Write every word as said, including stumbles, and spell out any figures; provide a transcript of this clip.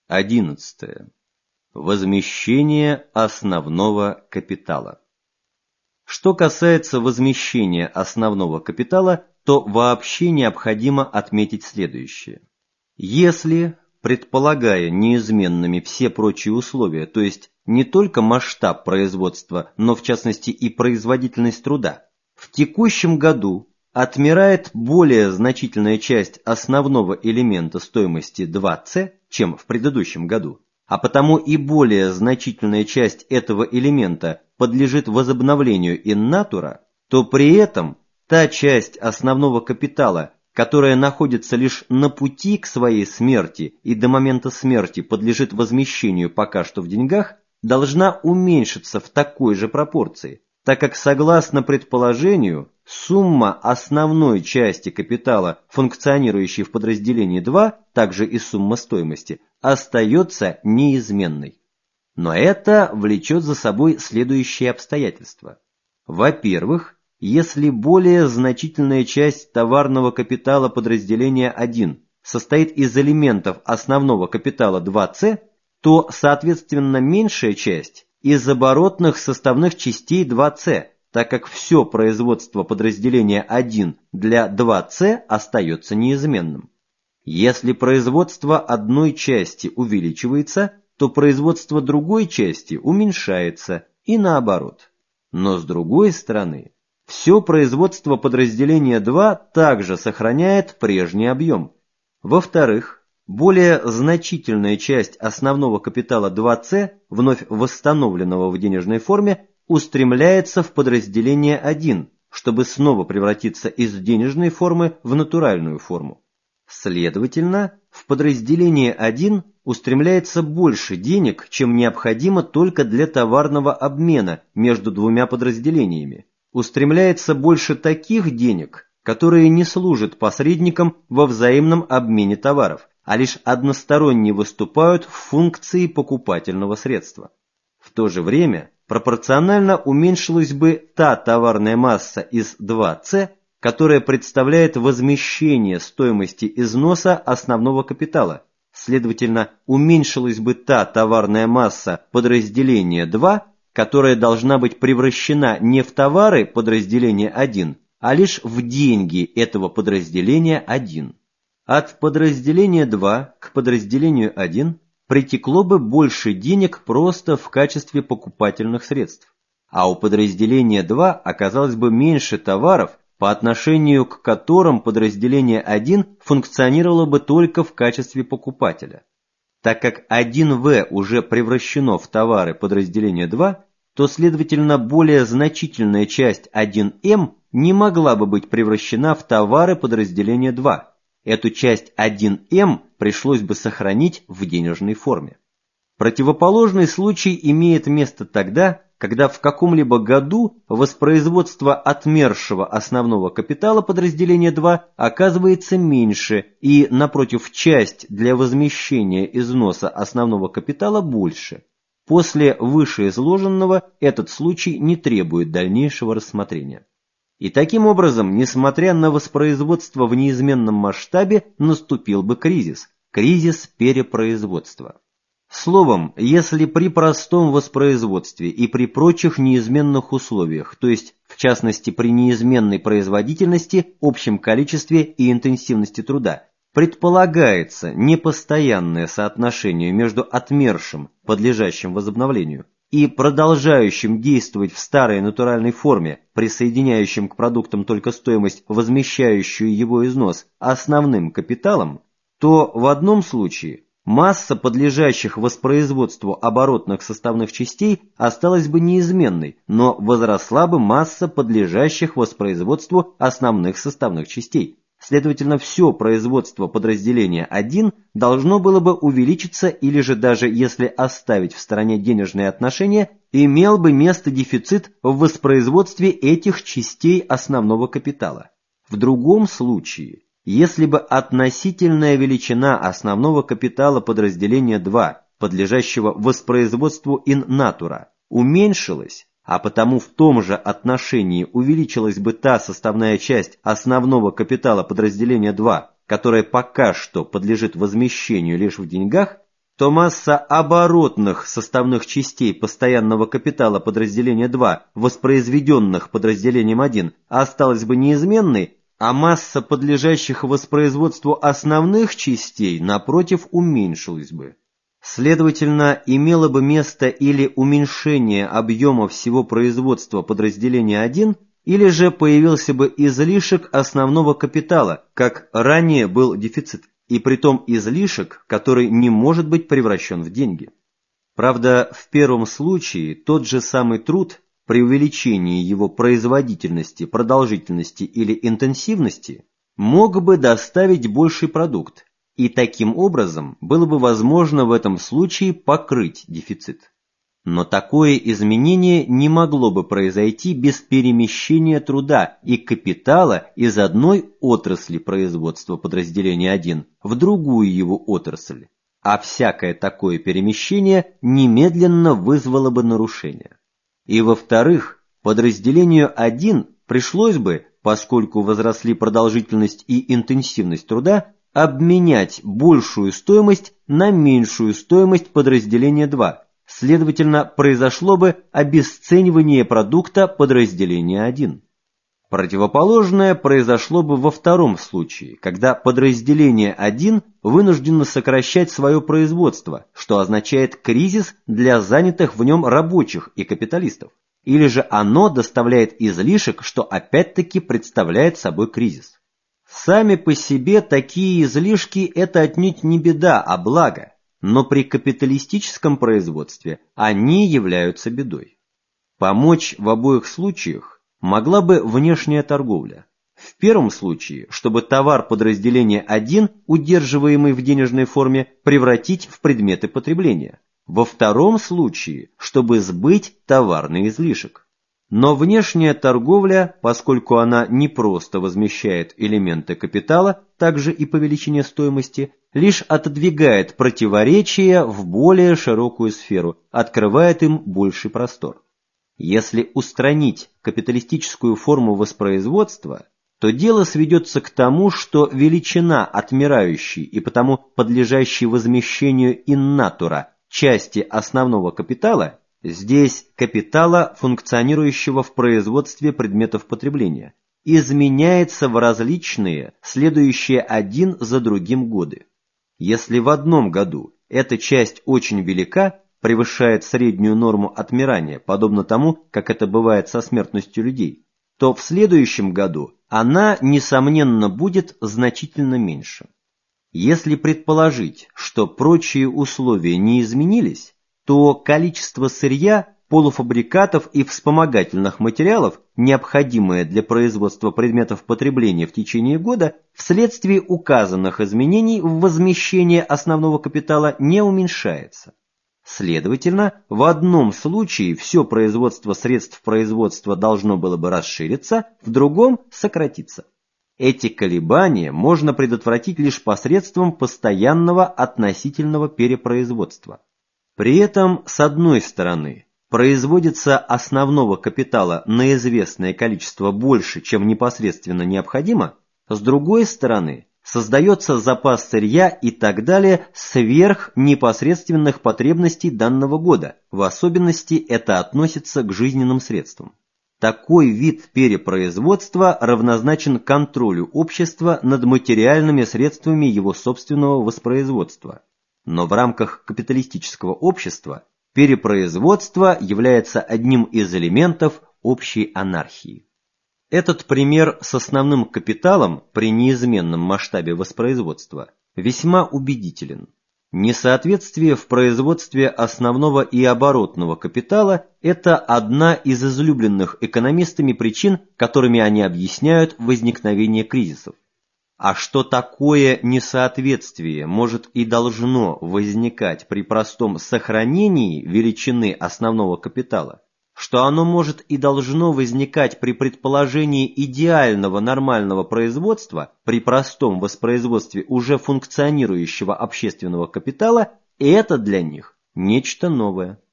Одиннадцатое. Возмещение основного капитала. Что касается возмещения основного капитала, то вообще необходимо отметить следующее. Если, предполагая неизменными все прочие условия, то есть не только масштаб производства, но в частности и производительность труда, в текущем году отмирает более значительная часть основного элемента стоимости два цэ, чем в предыдущем году, а потому и более значительная часть этого элемента подлежит возобновлению in natura, то при этом та часть основного капитала, которая находится лишь на пути к своей смерти и до момента смерти подлежит возмещению пока что в деньгах, должна уменьшиться в такой же пропорции, так как согласно предположению сумма основной части капитала, функционирующей в подразделении два, также и сумма стоимости, остается неизменной. Но это влечет за собой следующие обстоятельства. Во-первых, если более значительная часть товарного капитала подразделения один состоит из элементов основного капитала два цэ, то, соответственно, меньшая часть из оборотных составных частей два цэ, так как все производство подразделения один для два цэ остается неизменным. Если производство одной части увеличивается, то производство другой части уменьшается и наоборот. Но с другой стороны, все производство подразделения два также сохраняет прежний объем. Во-вторых, более значительная часть основного капитала два цэ, вновь восстановленного в денежной форме, устремляется в подразделение один, чтобы снова превратиться из денежной формы в натуральную форму. Следовательно, в подразделение один устремляется больше денег, чем необходимо только для товарного обмена между двумя подразделениями. Устремляется больше таких денег, которые не служат посредником во взаимном обмене товаров, а лишь односторонне выступают в функции покупательного средства. В то же время пропорционально уменьшилась бы та товарная масса из два цэ, которая представляет возмещение стоимости износа основного капитала. Следовательно, уменьшилась бы та товарная масса подразделения два, которая должна быть превращена не в товары подразделения один, а лишь в деньги этого подразделения один. От подразделения два к подразделению один притекло бы больше денег просто в качестве покупательных средств, а у подразделения два оказалось бы меньше товаров, по отношению к которым подразделение один функционировало бы только в качестве покупателя. Так как один вэ уже превращено в товары подразделения два, то, следовательно, более значительная часть один эм не могла бы быть превращена в товары подразделения два. Эту часть один эм пришлось бы сохранить в денежной форме. Противоположный случай имеет место тогда, когда в каком-либо году воспроизводство отмершего основного капитала подразделения два оказывается меньше и, напротив, часть для возмещения износа основного капитала больше. После вышеизложенного этот случай не требует дальнейшего рассмотрения. И таким образом, несмотря на воспроизводство в неизменном масштабе, наступил бы кризис, кризис перепроизводства. Словом, если при простом воспроизводстве и при прочих неизменных условиях, то есть, в частности, при неизменной производительности, общем количестве и интенсивности труда, предполагается непостоянное соотношение между отмершим, подлежащим возобновлению, и продолжающим действовать в старой натуральной форме, присоединяющим к продуктам только стоимость, возмещающую его износ, основным капиталом, то в одном случае масса подлежащих воспроизводству оборотных составных частей осталась бы неизменной, но возросла бы масса подлежащих воспроизводству основных составных частей. Следовательно, все производство подразделения один должно было бы увеличиться или же даже если оставить в стороне денежные отношения, имел бы место дефицит в воспроизводстве этих частей основного капитала. В другом случае, если бы относительная величина основного капитала подразделения два, подлежащего воспроизводству in natura, уменьшилась, а потому в том же отношении увеличилась бы та составная часть основного капитала подразделения два, которая пока что подлежит возмещению лишь в деньгах, то масса оборотных составных частей постоянного капитала подразделения два, воспроизведенных подразделением один, осталась бы неизменной, а масса подлежащих воспроизводству основных частей, напротив, уменьшилась бы. Следовательно, имело бы место или уменьшение объема всего производства подразделения один, или же появился бы излишек основного капитала, как ранее был дефицит, и притом излишек, который не может быть превращен в деньги. Правда, в первом случае тот же самый труд, при увеличении его производительности, продолжительности или интенсивности, мог бы доставить больший продукт, и таким образом было бы возможно в этом случае покрыть дефицит. Но такое изменение не могло бы произойти без перемещения труда и капитала из одной отрасли производства подразделения один в другую его отрасль, а всякое такое перемещение немедленно вызвало бы нарушение. И во-вторых, подразделению один пришлось бы, поскольку возросли продолжительность и интенсивность труда, обменять большую стоимость на меньшую стоимость подразделения два. Следовательно, произошло бы обесценивание продукта подразделения один. Противоположное произошло бы во втором случае, когда подразделение один вынуждено сокращать свое производство, что означает кризис для занятых в нем рабочих и капиталистов. Или же оно доставляет излишек, что опять-таки представляет собой кризис. Сами по себе такие излишки – это отнюдь не беда, а благо. Но при капиталистическом производстве они являются бедой. Помочь в обоих случаях могла бы внешняя торговля. В первом случае, чтобы товар подразделения один, удерживаемый в денежной форме, превратить в предметы потребления. Во втором случае, чтобы сбыть товарный излишек. Но внешняя торговля, поскольку она не просто возмещает элементы капитала, также и по величине стоимости, лишь отодвигает противоречия в более широкую сферу, открывает им больший простор. Если устранить капиталистическую форму воспроизводства, то дело сведется к тому, что величина отмирающей и потому подлежащей возмещению in natura части основного капитала, здесь капитала, функционирующего в производстве предметов потребления, изменяется в различные, следующие один за другим годы. Если в одном году эта часть очень велика, превышает среднюю норму отмирания, подобно тому, как это бывает со смертностью людей, то в следующем году она, несомненно, будет значительно меньше. Если предположить, что прочие условия не изменились, то количество сырья, полуфабрикатов и вспомогательных материалов, необходимое для производства предметов потребления в течение года, вследствие указанных изменений в возмещении основного капитала не уменьшается. Следовательно, в одном случае все производство средств производства должно было бы расшириться, в другом – сократиться. Эти колебания можно предотвратить лишь посредством постоянного относительного перепроизводства. При этом, с одной стороны, производится основного капитала на известное количество больше, чем непосредственно необходимо, с другой стороны, создается запас сырья и так далее сверх непосредственных потребностей данного года, в особенности это относится к жизненным средствам. Такой вид перепроизводства равнозначен контролю общества над материальными средствами его собственного воспроизводства. Но в рамках капиталистического общества перепроизводство является одним из элементов общей анархии. Этот пример с основным капиталом при неизменном масштабе воспроизводства весьма убедителен. Несоответствие в производстве основного и оборотного капитала – это одна из излюбленных экономистами причин, которыми они объясняют возникновение кризисов. А что такое несоответствие может и должно возникать при простом сохранении величины основного капитала, что оно может и должно возникать при предположении идеального нормального производства, при простом воспроизводстве уже функционирующего общественного капитала, это для них нечто новое.